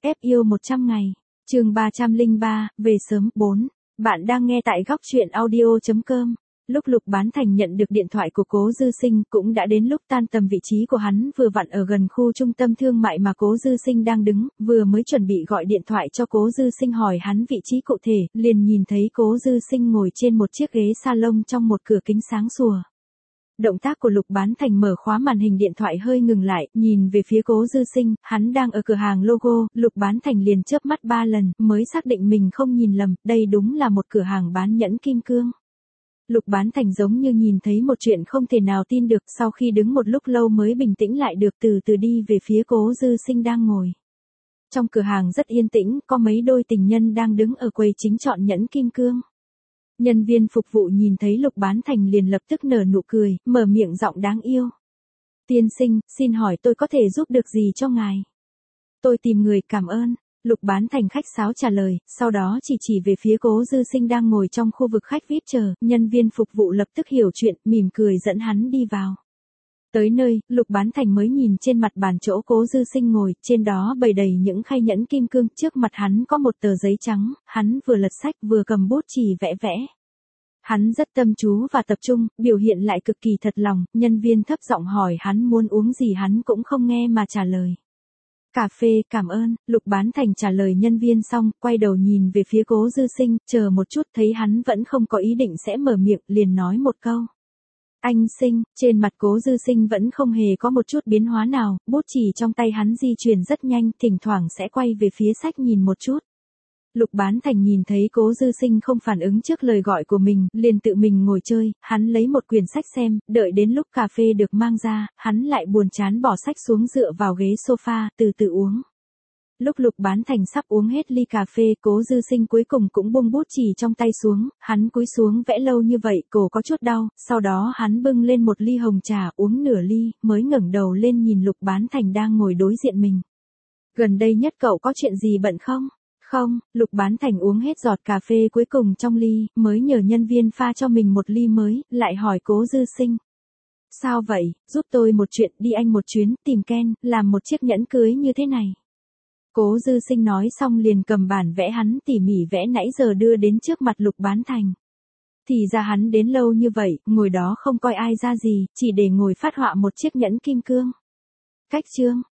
Ép yêu 100 ngày. Chương 303, về sớm 4. Bạn đang nghe tại góc truyện audio.com. Lúc Lục Bán Thành nhận được điện thoại của Cố Dư Sinh, cũng đã đến lúc tan tầm. Vị trí của hắn vừa vặn ở gần khu trung tâm thương mại mà Cố Dư Sinh đang đứng, vừa mới chuẩn bị gọi điện thoại cho Cố Dư Sinh hỏi hắn vị trí cụ thể, liền nhìn thấy Cố Dư Sinh ngồi trên một chiếc ghế salon trong một cửa kính sáng sủa. Động tác của Lục Bán Thành mở khóa màn hình điện thoại hơi ngừng lại, nhìn về phía Cố Dư Sinh, hắn đang ở cửa hàng logo. Lục Bán Thành liền chớp mắt 3 lần, mới xác định mình không nhìn lầm, đây đúng là một cửa hàng bán nhẫn kim cương. Lục Bán Thành giống như nhìn thấy một chuyện không thể nào tin được, sau khi đứng một lúc lâu mới bình tĩnh lại được, từ từ đi về phía Cố Dư Sinh đang ngồi. Trong cửa hàng rất yên tĩnh, có mấy đôi tình nhân đang đứng ở quầy chính chọn nhẫn kim cương. Nhân viên phục vụ nhìn thấy Lục Bán Thành liền lập tức nở nụ cười, mở miệng giọng đáng yêu. Tiên sinh, xin hỏi tôi có thể giúp được gì cho ngài? Tôi tìm người, cảm ơn. Lục Bán Thành khách sáo trả lời, sau đó chỉ về phía Cố Dư Sinh đang ngồi trong khu vực khách VIP chờ. Nhân viên phục vụ lập tức hiểu chuyện, mỉm cười dẫn hắn đi vào. Tới nơi, Lục Bán Thành mới nhìn trên mặt bàn chỗ Cố Dư Sinh ngồi, trên đó bày đầy những khay nhẫn kim cương, trước mặt hắn có một tờ giấy trắng, hắn vừa lật sách vừa cầm bút chì vẽ vẽ. Hắn rất tâm chú và tập trung, biểu hiện lại cực kỳ thật lòng. Nhân viên thấp giọng hỏi hắn muốn uống gì, hắn cũng không nghe mà trả lời. Cà phê, cảm ơn. Lục Bán Thành trả lời nhân viên xong, quay đầu nhìn về phía Cố Dư Sinh, chờ một chút, thấy hắn vẫn không có ý định sẽ mở miệng, liền nói một câu. Anh Sinh. Trên mặt Cố Dư Sinh vẫn không hề có một chút biến hóa nào, bút chì trong tay hắn di chuyển rất nhanh, thỉnh thoảng sẽ quay về phía sách nhìn một chút. Lục Bán Thành nhìn thấy Cố Dư Sinh không phản ứng trước lời gọi của mình, liền tự mình ngồi chơi. Hắn lấy một quyển sách xem, đợi đến lúc cà phê được mang ra, hắn lại buồn chán bỏ sách xuống dựa vào ghế sofa, từ từ uống. Lúc Lục Bán Thành sắp uống hết ly cà phê, Cố Dư Sinh cuối cùng cũng buông bút chì trong tay xuống, hắn cúi xuống vẽ lâu như vậy, cổ có chút đau, sau đó hắn bưng lên một ly hồng trà, uống nửa ly, mới ngẩng đầu lên nhìn Lục Bán Thành đang ngồi đối diện mình. Gần đây nhất cậu có chuyện gì bận không? Không. Lục Bán Thành uống hết giọt cà phê cuối cùng trong ly, mới nhờ nhân viên pha cho mình một ly mới, lại hỏi Cố Dư Sinh. Sao vậy, giúp tôi một chuyện, đi anh một chuyến, tìm Ken, làm một chiếc nhẫn cưới như thế này. Cố Dư Sinh nói xong liền cầm bản vẽ hắn tỉ mỉ vẽ nãy giờ đưa đến trước mặt Lục Bán Thành. Thì ra hắn đến lâu như vậy, ngồi đó không coi ai ra gì, chỉ để ngồi phát họa một chiếc nhẫn kim cương. Cách chương.